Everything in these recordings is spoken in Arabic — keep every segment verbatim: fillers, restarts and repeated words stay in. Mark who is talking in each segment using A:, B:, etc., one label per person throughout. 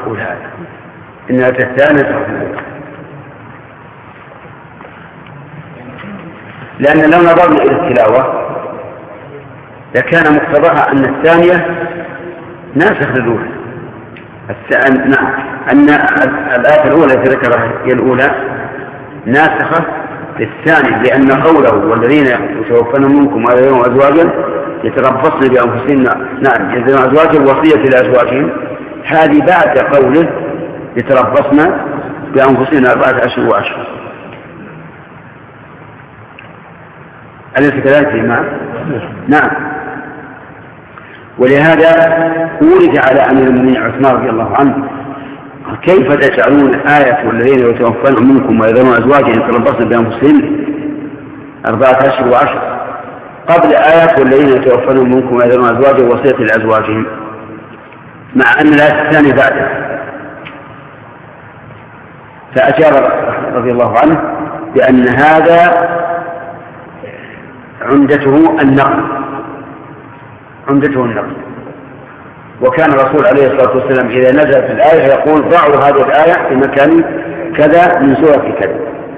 A: تقول هذا إن الآية الثانية ناسخة للأولى، لأن لو نظرنا إلى التلاوة لكان مقتضاها أن الثانية ناسخ للأولى. نعم، أن الآية الأولى التي ذكرها هي الأولى ناسخة للثانية، لأن قوله والذين يتوفون منكم ويذرون أزواجا يتربصن بأنفسهن نعم يذرون أزواجا وصية لأزواجهم، هذه بعد قوله يتربصن بأنفسهن أربعة أشهر وعشرة. أليس كذلك الإمام؟ نعم. ولهذا ورد على أمير المؤمنين عثمان رضي الله عنه كيف تجعلون آية والذين يتوفون منكم ويذرون أزواجا يتربصن بأنفسهن أربعة أشهر وعشرة قبل آية والذين يتوفون منكم ويذرون أزواجا وصية لأزواجهم، مع أن الآية الثانية بعدها. فأجاب رضي الله عنه بأن هذا عمدته النقل عمدته النقل وكان الرسول عليه الصلاة والسلام إذا نزلت الآية يقول ضعوا هذه الآية في مكان كذا من سورة كذا.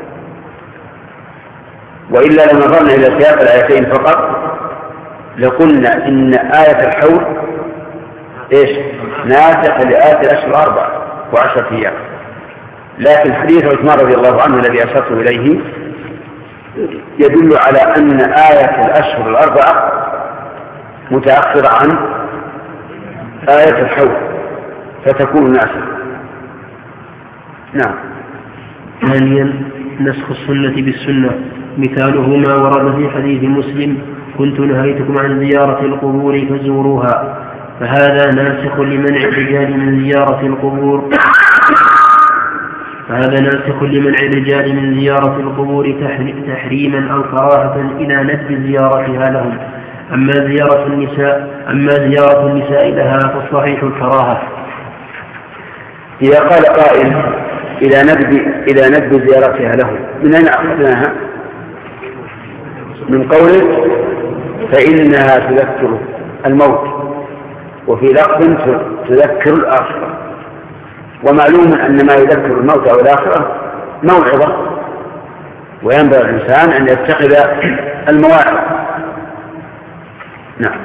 A: وإلا لو نظرنا إلى سياق الآيتين فقط لقلنا إن آية الحول إيش ناسخ لآية الأشهر أربعة وعشرة أيام، لكن حديث عثمان رضي الله عنه الذي أشرت إليه يدل على أن آية الأشهر الأربعة متأخرة عن آية الحول فتكون ناسخة. نعم.
B: ثانيا نسخ السنة بالسنة، مثاله ما ورد في حديث مسلم كنت نهيتكم عن زيارة القبور فزوروها، فهذا ناسخ لمنع الرجال من زيارة القبور فهذا ناسخ لمنع الرجال من زيارة القبور تحريما أو كراهة إلى ندب زيارتها لهم. أما زيارة النساء أما زيارة النساء لها فالصحيح الكراهة.
A: إذا قال قائل إلى ندب إلى ندب زيارتها لهم، من أين أخذناها؟ من قوله فإنها تذكر الموت، وفي لفظ تذكر الآخرة. ومعلوم أن ما يذكر الموت أو الآخرة موعظة، وينبغي الإنسان أن يتخذ المواعظ. نعم.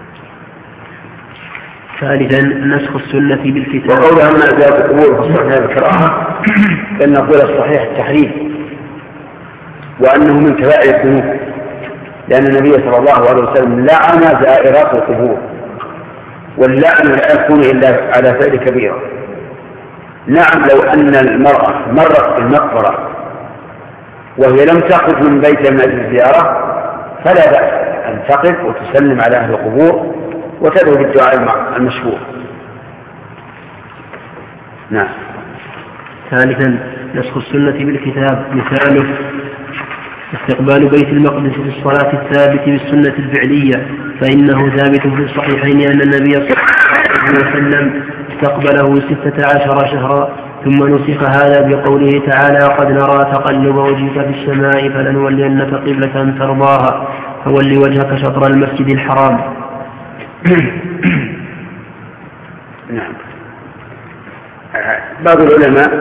B: ثالثا نسخ السنة بالكتاب.
A: وقولها أن زيارة القبور فالصحيح الكراهة، فإن نقول الصحيح التحريم وأنه من كبائر الذنوب، لأن النبي صلى الله عليه وسلم لعن زائرات القبور، واللعن لا يكون إلا على فعل كبيرة. نعم، لو أن المرأة مرت بالمقبرة وهي لم تخرج من بيتها من أجل الزيارة فلا بأس أن تقف وتسلم على أهل القبور وتدعو بالدعاء المشهور. نعم.
B: ثالثا نسخ السنة بالكتاب، مثاله استقبال بيت المقدس في الصلاة الثابت بالسنة الفعلية، فإنه ثابت في الصحيحين أن النبي صلى الله عليه وسلم استقبله ستة عشر شهرا، ثم نسخ هذا بقوله تعالى قد نرى تقلب وجهك في السماء فلنولينك قبلة ترضاها فول وجهك شطر المسجد الحرام.
A: نعم. بعض العلماء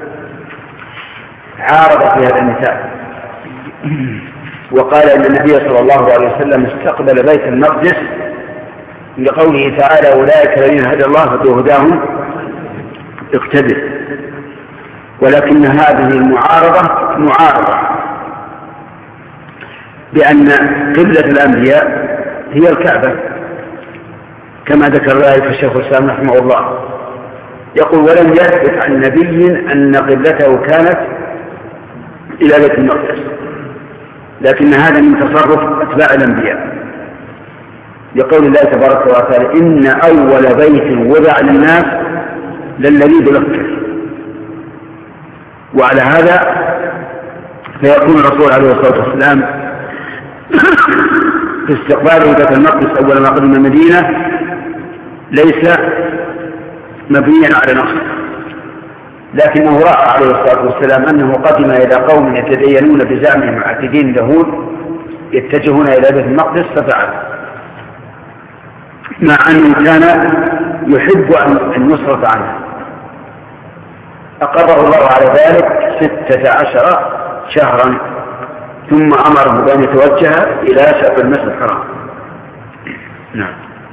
A: عارض في هذا المثال وقال أن النبي صلى الله عليه وسلم استقبل بيت المقدس لقوله تعالى أولئك الذين هدى الله فبهداهم اقتدر، ولكن هذه المعارضة معارضة بأن قبلة الأنبياء هي الكعبة كما ذكر ذلك الشيخ الإسلام رحمه الله، يقول ولم يثبت عن نبي أن قبلته كانت إلى بيت المقدس، لكن هذا من تصرف أتباع الأنبياء، يقول الله تبارك وتعالى إن أول بيت وضع للناس للذي بمكة. وعلى هذا فيكون الرسول عليه الصلاة والسلام في استقباله بيت المقدس أول ما قدم المدينة ليس مبنيا على نص، لكنه رأى عليه الصلاة والسلام أنه قدم إلى قوم يتدينون بزعمهم معتدين اليهود يتجهون إلى بيت المقدس ففعل، مع أنه كان يحب النصرة عنه أقره الله على ذلك ستة عشر شهرا، ثم أمره بأن يتوجه إلى شق المسجد الحرام. نعم.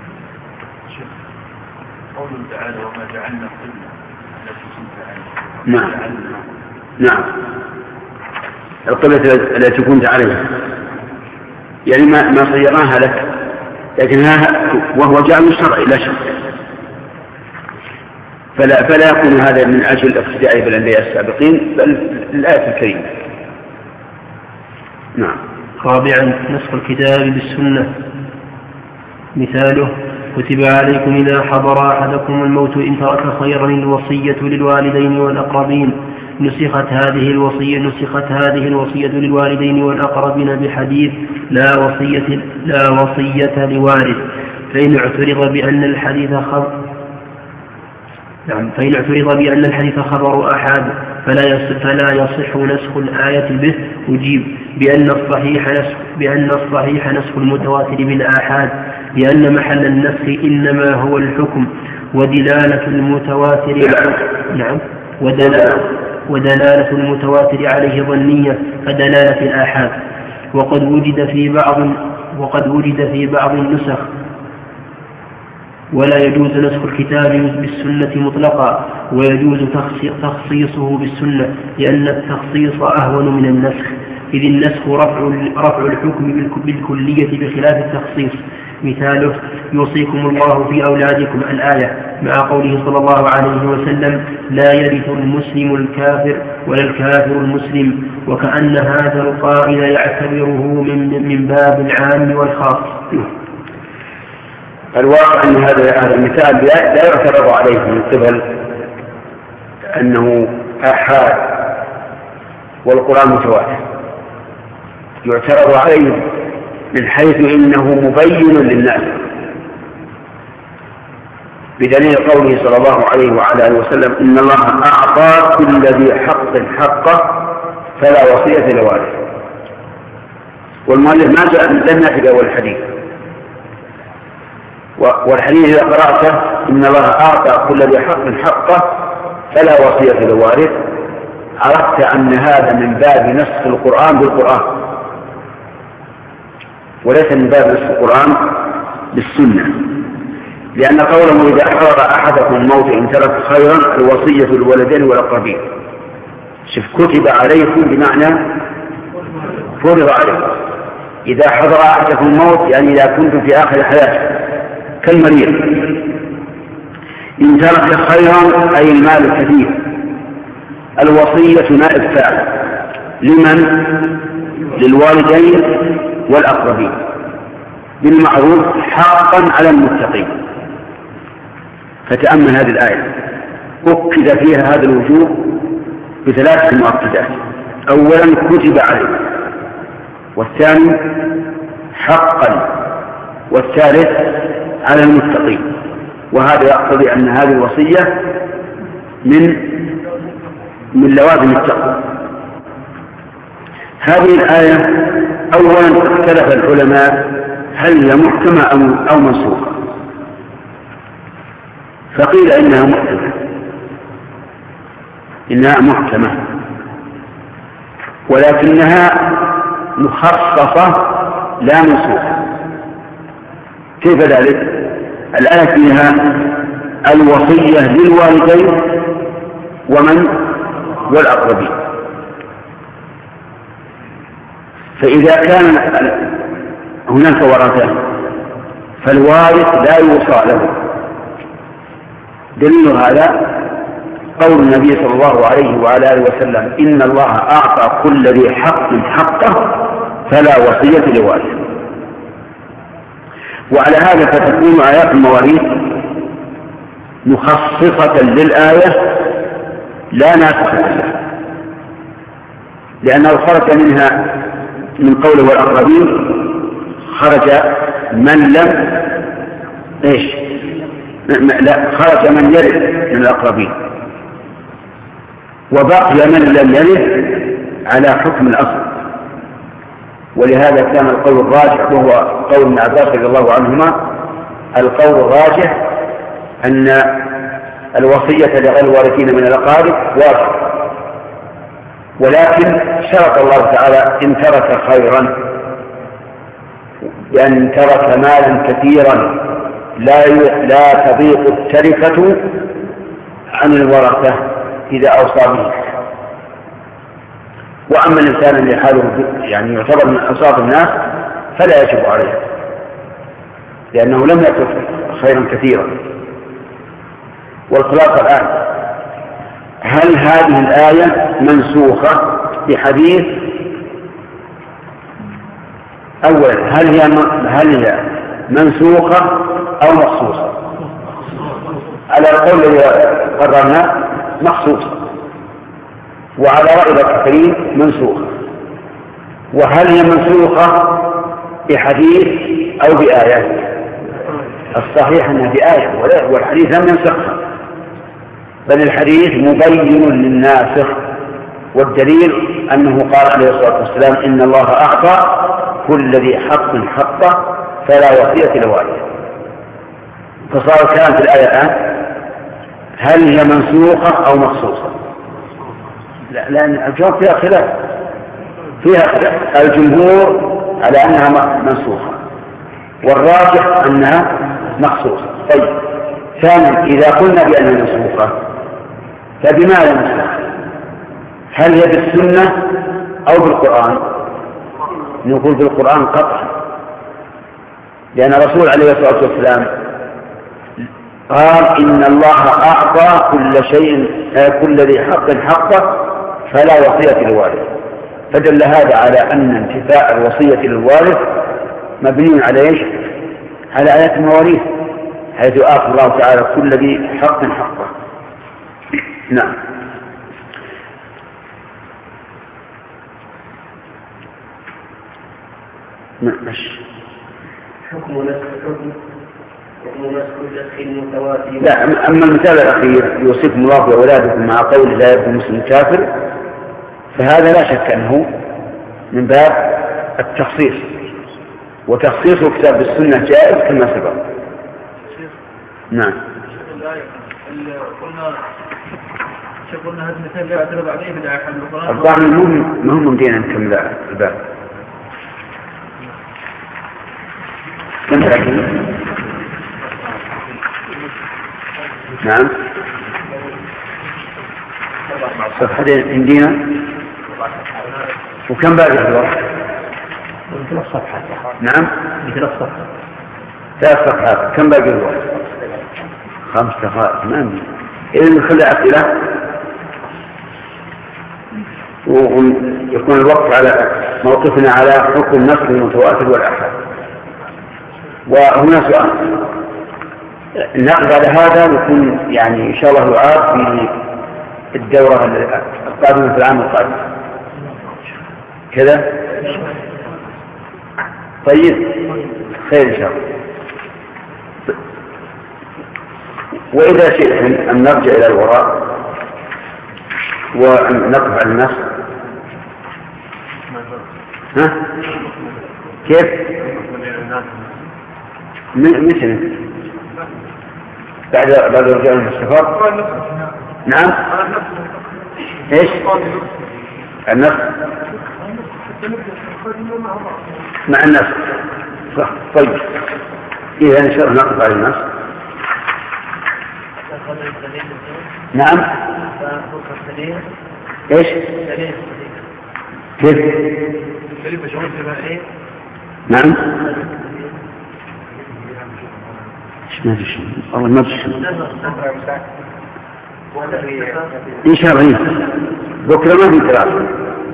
C: قوله تعالى وما جعلنا قبلة التي كنت عليها.
A: نعم نعم القبلة التي كنت عليها يعني ما ما صيرناها لك، لكنها وهو جعل الشرع لا شك، فلا فلا يكون هذا من أجل الاقتداء بالأنبياء السابقين بل الآية الكريمة. نعم.
B: رابعا نسخ الكتاب بالسنة. مثاله كتب عليكم إذا حضر أحدكم الموت إن ترك خيرا الوصية للوالدين والأقربين، نسخت هذه الوصية نسخت هذه الوصية للوالدين والأقربين بحديث لا وصية لا وصية لوارث، فإن اعترض بأن الحديث خبر نعم فإن اعترض بأن الحديث خبر أحد فلا يصح فلا يصح نسخ الآية به، أجيب بأن الصحيح نسخ بأن الصحيح نسخ المتواتر بالآحاد، لأن محل النسخ إنما هو الحكم، ودلالة المتواتر نعم ودلالة ودلالة المتواتر عليه ظنية كدلالة الآحاد. وقد وجد في بعض وقد وجد في بعض النسخ ولا يجوز نسخ الكتاب بالسنة مطلقا، ويجوز تخصيصه بالسنة، لأن التخصيص أهون من النسخ، إذ النسخ رفع رفع الحكم بالكلية بخلاف التخصيص. مثاله يوصيكم الله في أولادكم الآية، مع قوله صلى الله عليه وسلم لا يرث المسلم الكافر ولا الكافر المسلم، وكأن هذا القائل يعتبره من, من باب العام والخاص.
A: الواقع أن هذا المثال لا يعترض عليه من قبل أنه آحاد والقرآن متواتر، يعترض عليه من حيث إنه مبين للناس، بدليل قوله صلى الله عليه وعلى آله وسلم إن الله أعطى كل ذي حق حقه فلا وصية لوارث. والمؤلف ما جاء لم يأتي أول الحديث، والحديث إذا قرأته إن الله أعطى كل ذي حق حقه فلا وصية لوارث، عرفت أن هذا من باب نسخ القرآن بالقرآن، وليس من باب نسخ القرآن بالسنة، لأن قوله إذا حضر أحدكم الموت إن ترك خيرا الوصية للولدين والأقربين، شف كتب عليكم بمعنى فرض عليكم. إذا حضر أحدكم الموت يعني إذا كنتم في آخر حياته كالمريض، إن ترك خيرا أي المال الكثير، الوصية نائب فاعل لمن؟ للوالدين والأقربين بالمعروف حقا على المتقين. فتأمل هذه الآية أكد فيها هذا الوجوب بثلاثة مؤكدات: أولا كتب عليه، والثاني حقا، والثالث على المتقين. وهذا يقتضي أن هذه الوصية من من لوازم التقوى. هذه الآية أولا اختلف العلماء هل هي محكمة أو منسوخة، فقيل إنها محكمة إنها محكمة ولكنها مخصصة لا منسوخة. كيف ذلك؟ الآية فيها الوصية للوالدين ومن والأقربين، فإذا كان هناك ورثة فالوارث لا يوصى له. دليل هذا قول النبي صلى الله عليه وعلى آله وسلم إن الله أعطى كل ذي حق حقه فلا وصية لوارث. وعلى هذا فتكون آيات المواريث مخصصة للآية لا ناسخة لها، لأنه خرج منها من قوله والأقربين خرج من لم إيش لا خرج من يرث من الأقربين، وبقي من لم يرث على حكم الأصل. ولهذا كان القول الراجح وهو قول ابن عباس رضي الله عنهما، القول الراجح أن الوصية لغير الوارثين من الأقارب واجب، ولكن شرط الله تعالى إن ترك خيرا، بأن ترك مالا كثيرا لا لا تضيق التركة عن الورثة إذا أوصى به. وأما الإنسان اللي حاله يعني يعتبر من أوساط الناس فلا يجب عليه، لأنه لم يترك خيرا كثيرا. والخلاصة الآن، هل هذه الآية منسوخة بحديث؟ أولا، هل هي هل هي منسوخة أو مخصوصة؟ على القول الذي قررنا مخصوصة، وعلى رأي الكثيرين منسوخة. وهل هي منسوخة بحديث أو بآية؟ الصحيح أنها بآية، والحديث لم ينسخها، بل الحديث مبين للناسخ. والدليل أنه قال عليه الصلاة والسلام إن الله أعطى كل ذي حق حقه فلا وصية لوارث. فصار الكلام في الآية الآن هل هي منسوخة أو مخصوصة؟ لا، لأن الجواب فيها خلاف فيها خلاف الجمهور على أنها منسوخة، والراجح أنها مخصوصة. طيب، ثانيا، إذا قلنا بأنها منسوخة فبماذا منسوخة؟ هل هي بالسنة أو بالقرآن؟ نقول بالقرآن قطعا، لأن الرسول عليه الصلاة والسلام قال إن الله أعطى كل شيء كل ذي حق حقه فلا وصية للوارث. فدل هذا على أن انتفاء الوصية للوارث مبني على ايش؟ على آيات المواريث، حيث آخر الله تعالى كل ذي حق حقه. نعم. ماشي.
B: حكم نسخ حكم حكم نسخ النسخ المتواتر.
A: لا، أما المثال الأخير يوصيكم الله بأولادكم مع قول لا يكون مسلم كافر، فهذا لا شك أنه من باب التخصيص، وتخصيص كتاب السنة جائز كما سبق. نعم.
C: قلنا قلنا هذا المثال لا يعترض عليه في الآية حمل القرآن.
A: الظاهر مهم مهم مدينا نكمل الباب. نعم. صفحة عندنا وكم باقي الوقت؟
B: ثلاث صفحات.
A: نعم،
B: ثلاث صفحات.
A: ثلاث صفحات. كم باقي الوقت؟ خمس دقائق. ما عندي. إذا نخلي أسئلة ويكون الوقت على موقفنا على حكم النص المتواتر والآحاد. وهنا سؤال نقض على هذا ويكون يعني إن شاء الله يعاد في الدورة القادمة في العام القادم كذا. طيب، خير إن شاء الله. وإذا شئتم أن نرجع إلى الوراء ونقف على النص. ها؟ كيف؟ مثل بعد بعد رجوع من السفر. نعم. ايش؟ النص مع النص. صح. طيب، إذا إن شاء الله نقف على النص. نعم. ايش؟ كيف؟ نعم. ما في شيء والله ما في شيء إن شاء الله. بكرة ما في دراسة.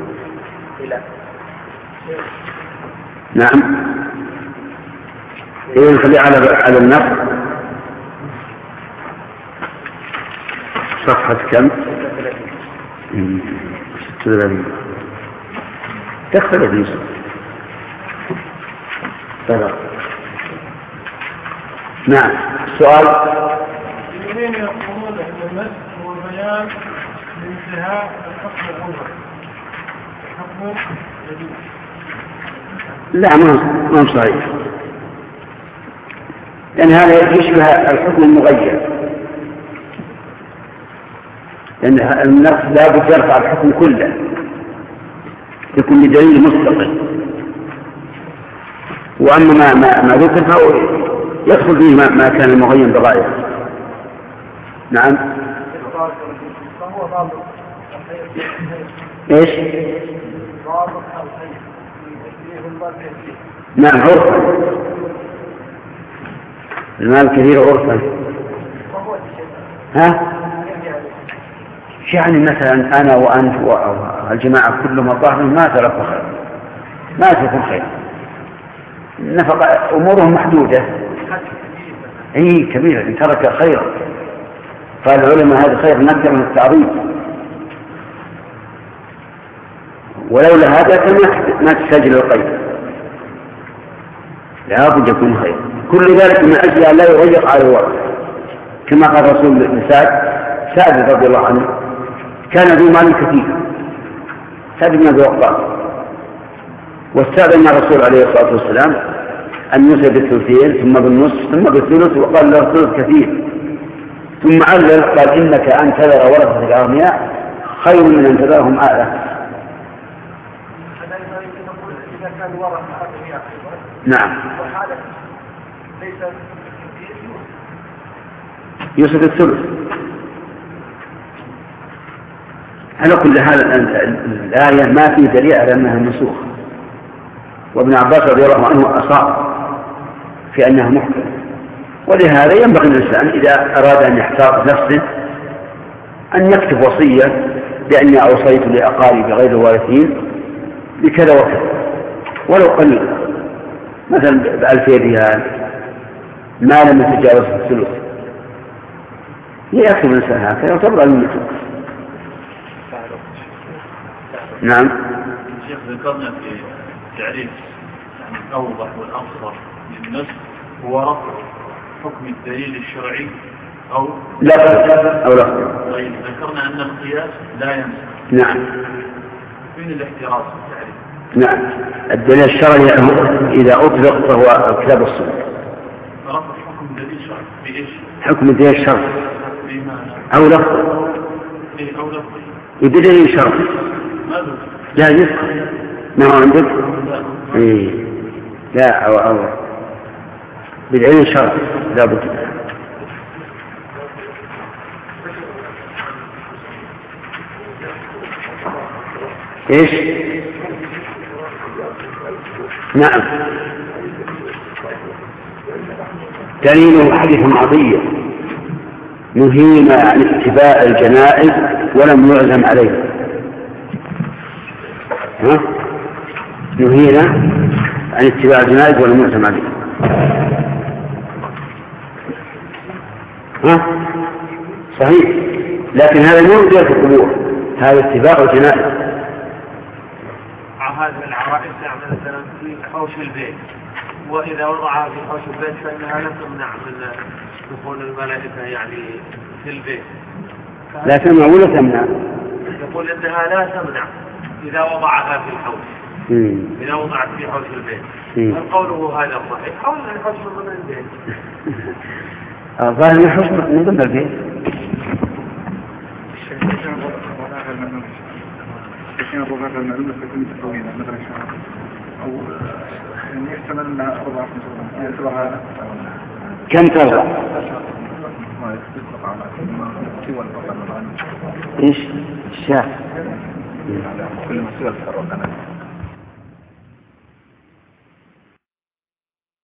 A: نعم. إيه نخليه على على النص. صفحة كم؟ ستة وثلاثين. تختلف يوسف. تمام. نعم. سؤال.
C: الذين يقولون ان المسح هو بيان لانتهاء الحكم الغلظ حكم جديد.
A: لا، ما ما صحيح، لأن هذا يشبه الحكم المغير. لأن النص لا بد يرفع الحكم كله يكون بدليل مستقل. وأما ما, ما, ما ذكر فهو يدخل فيه ما, ما كان المغين بغاية. نعم. ايش؟ نعم عرفا، المال كثير عرفا. ها؟ يعني مثلا أنا وأنت والجماعة كلهم الظاهر ما ترك خير، ما تكون خير، نفق أمورهم محدودة. أي كبيرة إن ترك خير. قال العلماء هذا خير نكر من التعظيم، ولولا هذا ما تسجل القيد، لا بد يكون خير. كل ذلك من أجل أن لا يغير على الوقت، كما قال رسول الله سعد سعد رضي الله عنه كان ذو مال كثير، سعد بن أبي وقاص، واستأذن الرسول عليه الصلاة والسلام أن يوصي بالثلثين ثم بالنصف ثم بالثلث، وقال له الثلث كثير، ثم علل قال إنك أن تذر ورثة الأغنياء خير من أن تذرهم آلة. نعم يوصف الثلث. على كل حال الآية ما في دليل على أنها منسوخ، وابن عباس رضي الله عنه أصاب في أنها محكمة، ولهذا ينبغي الإنسان إذا أراد أن يحتاط نفسه أن يكتب وصية بأني أوصيت لأقاربي غير الوارثين بكذا وكذا ولو قليل، مثلا بألفين ريال ما لم يتجاوز الثلث، يكتب الإنسان هكذا وتبرأ الميتة. نعم.
C: الشيخ ذكرنا في تعريف يعني الأوضح والأبصر للنص هو رفع حكم الدليل الشرعي أو
A: لا أو لا.
C: طيب ذكرنا أن القياس لا ينسى.
A: نعم.
C: فين الاحتراز في التعريف؟
A: نعم الدليل الشرعي إذا أطلق فهو الكتاب والسنة.
C: رفع حكم الدليل الشرعي بإيش؟ حكم
A: الدليل الشرعي أو لفظ
C: إيه أو لفظ
A: بدليل شرعي لا يذكر ما هو عندك؟ إيه لا أو أو بدليل شرعي لا بد. إيش؟ نعم دليل حديث عطية نهينا عن اتباع الجنائز ولم يعزم عليه. ها؟ نهينا عن اتباع الجنائز ولم يعزم عليه. ها؟ صحيح، لكن هذا مو في القبور، هذا اتباع الجنائز.
D: هذه العرائس يعني مثلا في حوش البيت، وإذا وضعها في حوش البيت فإنها لا تمنع من دخول الملائكة يعني في البيت.
A: لا تمنع ولا تمنع؟
D: يقول إنها لا تمنع إذا وضعها في الحوش. مم. إذا وضعت في حوش البيت. هل قوله هذا صحيح؟ حول الحوش من ضمن البيت.
A: الظاهر الحوش من ضمن البيت.
E: كان ربع المعلومة تكون تطويلة مثلا شهر أو يعني يحتمل أنها أربعة خمسة سبعة.
A: كم تربع؟ إيش؟ الشهر.
E: كل ما سوى التربع.